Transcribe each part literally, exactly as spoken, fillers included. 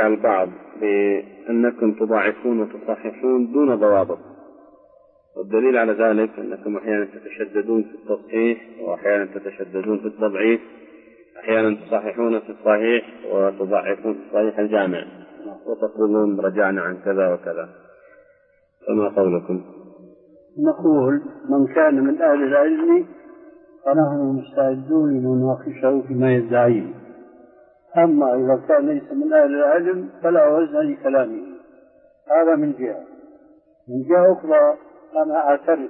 على البعض بأنكم تضاعفون وتصححون دون ضوابط، والدليل على ذلك أنكم أحيانا تتشددون في التصحيح وأحيانا تتشددون في التضعيف، أحيانا تصححون في الصحيح وتضعفون في الصحيح الجامع، وتقولون رجعنا عن كذا وكذا، فما قولكم؟ نقول من كان من أهل العلم فنحن مستعدون لنناقشه فيما يدعيه، أما إذا كان ليس من أهل العلم فلا وزن لكلامه. هذا من جهة. من جهة أخرى أنا أعترف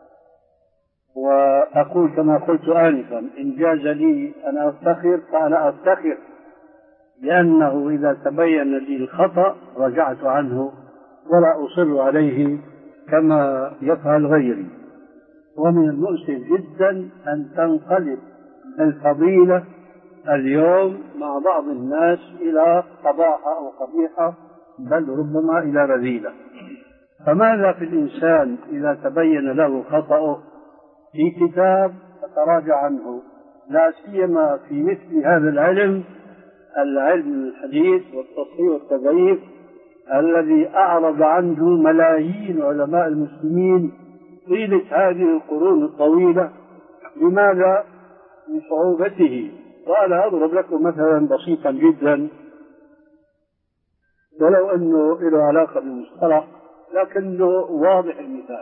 وأقول كما قلت آنفا، إن جاز لي أن أفتخر فأنا أفتخر، لأنه إذا تبين لي الخطأ رجعت عنه ولا أصر عليه كما يفعل غيري. ومن المؤسف جدا أن تنقلب الفضيلة اليوم مع بعض الناس إلى قباحة أو قبيحة، بل ربما إلى رذيلة. فماذا في الإنسان إذا تبين له خطأه في كتاب فتراجع عنه، لا سيما في مثل هذا العلم، العلم الحديث والتصحيح والتضعيف الذي أعرض عنه ملايين علماء المسلمين طيلة هذه القرون الطويلة. لماذا؟ لصعوبته. وأنا أضرب لكم مثلا بسيطا جدا، ولو أنه له علاقة بالمصطلح لكنه واضح المثال.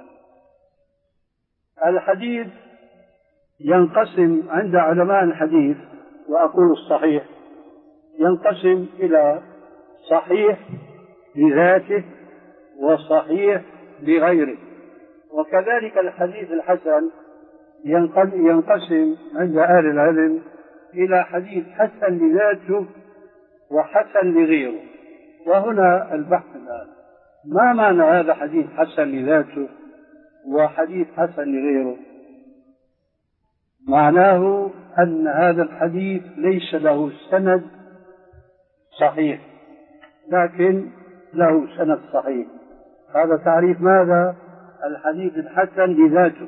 الحديث ينقسم عند علماء الحديث، وأقول الصحيح، ينقسم إلى صحيح لذاته وصحيح لغيره. وكذلك الحديث الحسن ينقسم عند أهل العلم إلى حديث حسن لذاته وحسن لغيره. وهنا البحث الآن، ما معنى هذا حديث حسن لذاته وحديث حسن لغيره؟ معناه أن هذا الحديث ليس له سند صحيح لكن له سند صحيح. هذا تعريف ماذا؟ الحديث الحسن لذاته.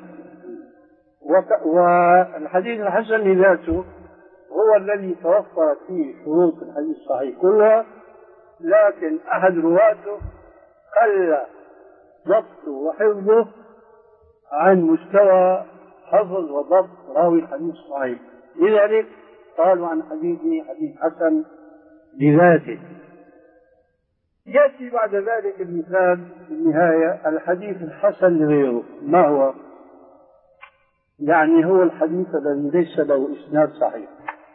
والحديث الحسن لذاته هو الذي توفرت فيه شروط الحديث الصحيح كلها، لكن أحد رواته قل ضبطه وحفظه عن مستوى حفظ وضبط راوي الحديث الصحيح، لذلك قالوا عن حديثه حديث حسن لذاته. يأتي بعد ذلك المثال في النهاية، الحديث الحسن لغيره. ما هو؟ يعني هو الحديث الذي ليس له إسناد صحيح.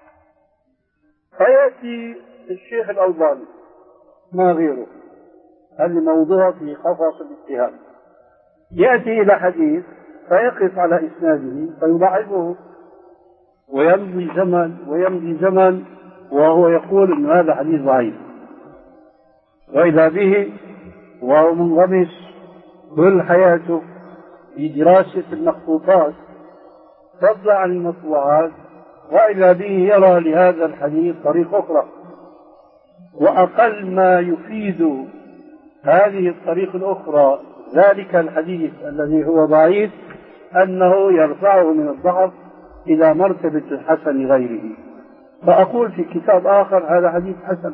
فيأتي الشيخ الألباني ما غيره، هذا موضوع في قفص الاتهام، يأتي إلى حديث فيقف على إسناده فيضعفه، ويمضي زمن ويمضي زمن وهو يقول إن هذا حديث ضعيف، وإذا به وهو منغمس كل حياته في دراسة المخطوطات فضلا عن المطبوعات، وإذا به يرى لهذا الحديث طريق أخرى، وأقل ما يفيد هذه الطريق الأخرى ذلك الحديث الذي هو ضعيف أنه يرفعه من الضعف إلى مرتبة الحسن لغيره. فأقول في كتاب آخر هذا حديث حسن.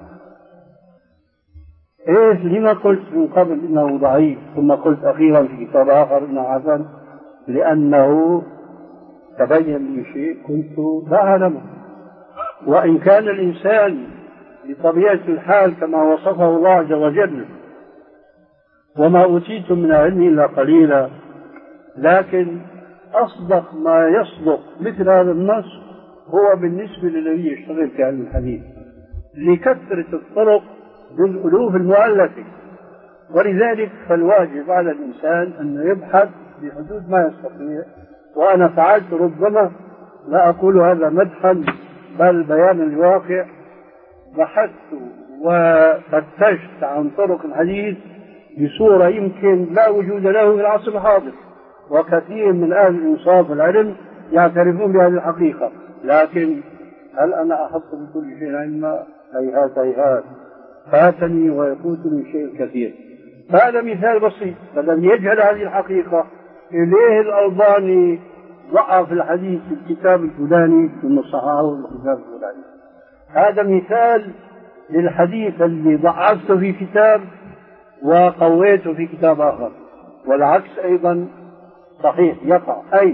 إيه لما قلت من قبل إنه ضعيف ثم قلت أخيرا في كتاب آخر إنه حسن؟ لأنه تبين لي شيء كنت لا أعلمه. وإن كان الإنسان بطبيعة الحال كما وصفه الله عز وجل وما أوتيتم من علم إلا قليلا، لكن أصدق ما يصدق مثل هذا النص هو بالنسبة للذي يشتغل في علم الحديث لكثرة الطرق بالألوف المؤلفة. ولذلك فالواجب على الإنسان أن يبحث بحدود ما يستطيع. وأنا فعلت، ربما لا أقول هذا مدحا بل بيانا للواقع، بحثت وفتشت عن طرق الحديث بصورة يمكن لا وجود له في العصر الحاضر، وكثير من أهل الإنصاف والعلم يعترفون بهذه الحقيقة. لكن هل أنا أحط بكل شيء علما؟ هيهات هيهات، فاتني ويفوتني شيء كثير. فهذا مثال بسيط، فلم يجهل هذه الحقيقة إليه الألباني ضعف الحديث في الكتاب الفلاني ثم صححه في الكتاب الفلاني. هذا مثال للحديث اللي ضعفته في كتاب وقويته في كتاب آخر، والعكس أيضا صحيح يقع. أي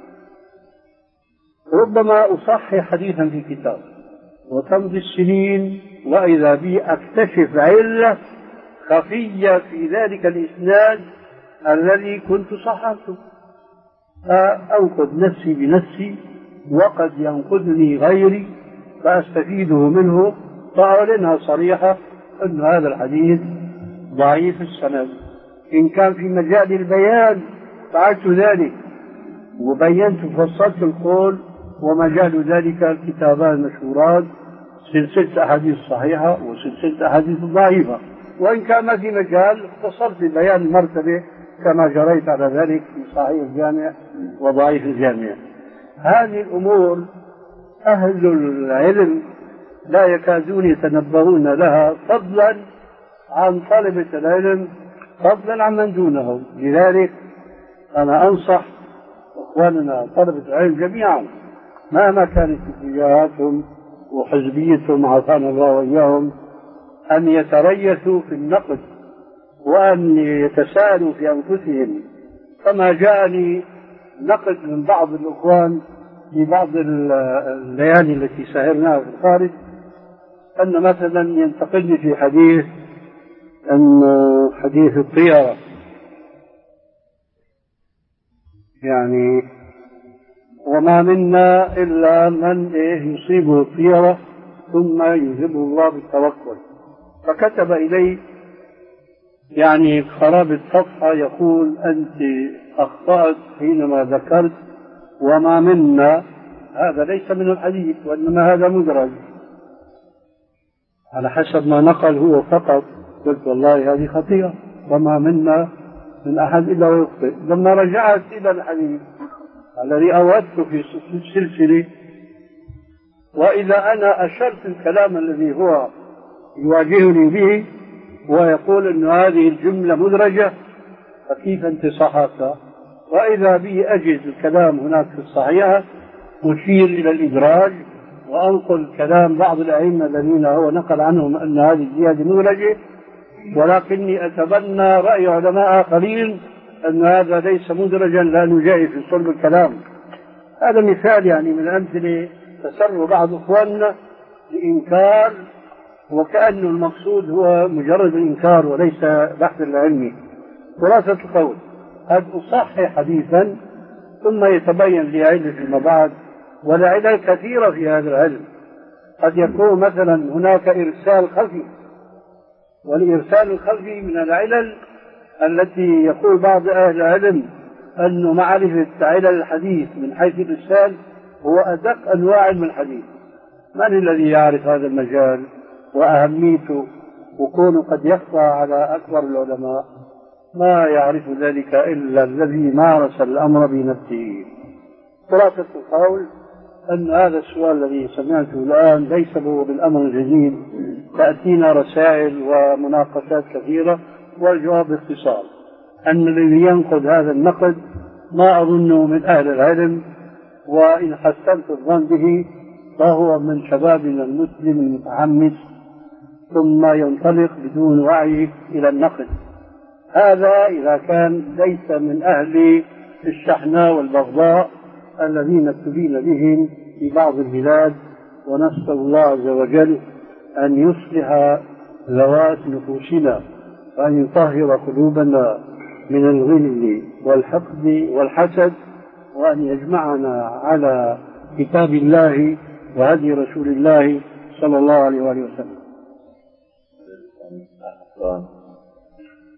ربما أصحح حديثا في كتاب وتمضي السنين وإذا بي أكتشف علة خفية في ذلك الإسناد الذي كنت صححته، فأنقذ نفسي بنفسي وقد ينقذني غيري فأستفيده منه، فأعلنها صريحة أن هذا الحديث ضعيف السند. إن كان في مجال البيان فعلت ذلك وبينت وفصلت القول، ومجال ذلك الكتابان المشهورات سلسلة أحاديث صحيحة وسلسلة أحاديث ضعيفة، وإن كان ما في مجال اختصرت ببيان المرتبة كما جريت على ذلك في صحيح الجامع وضعيف الجامع. هذه الأمور أهل العلم لا يكادون يتنبهون لها، فضلا عن طلبة العلم، فضلا عن من دونهم. لذلك أنا أنصح إخواننا طلبة العلم جميعا مهما كانت اتجاهاتهم وحزبيتهم عافانا الله وإياهم أن يتريثوا في النقد وأن يتساءلوا في أنفسهم. كما جاءني نقد من بعض الإخوان في بعض الليالي التي سهرناها في الخارج أن مثلا ينتقدني في حديث أن حديث الطيرة، يعني وما منا إلا من يصيبه الطيرة ثم يذهبه الله بالتوكل، فكتب إلي يعني خراب الصفحة يقول أنت أخطأت حينما ذكرت وما منا، هذا ليس من الحديث وإنما هذا مدرج على حسب ما نقل هو فقط. قلت والله هذه خطيئة، وما منا من أحد إلا ويخطئ. لما رجعت إلى الحديث الذي أودته في السلسلة وإذا أنا أشرت الكلام الذي هو يواجهني به ويقول أن هذه الجملة مدرجة فكيف أنت صححتها، وإذا بي أجد الكلام هناك في الصحيحة أشير إلى الإدراج وأنقل كلام بعض الأئمة الذين هو نقل عنهم أن هذه الزيادة مدرجة، ولكني أتبنى رأي علماء آخرين أن هذا ليس مدرجا لأنه جاي في صلب الكلام. هذا مثال يعني من أمثلة تسر بعض إخواننا لإنكار وكأن المقصود هو مجرد الإنكار وليس بحث العلمي. خلاصة القول قد أصحح حديثا ثم يتبين لي علة فيما بعد، والعلل كثيرة في هذا العلم. قد يكون مثلا هناك إرسال خفي، والإرسال الخفي من العلل التي يقول بعض أهل العلم أن معرفة علل الحديث من حيث الإرسال هو أدق أنواع علم الحديث. من الذي يعرف هذا المجال وأهميته وكونه قد يخفى على أكبر العلماء؟ ما يعرف ذلك إلا الذي مارس الأمر بنفسه. خلاصة القول أن هذا السؤال الذي سمعته الآن ليس هو بالأمر الجديد، تأتينا رسائل ومناقشات كثيرة، والجواب باختصار أن الذي ينقد هذا النقد ما أظنه من أهل العلم، وإن حسنت الظن به فهو من شبابنا المسلم المتحمس ثم ينطلق بدون وعي إلى النقد. هذا إذا كان ليس من أهل الشحناء والبغضاء الذين ابتلينا بهم في بعض البلاد، ونسأل الله عز وجل أن يصلح ذوات نفوسنا وأن يطهر قلوبنا من الغل والحقد والحسد، وأن يجمعنا على كتاب الله وهدي رسول الله صلى الله عليه وآله وسلم.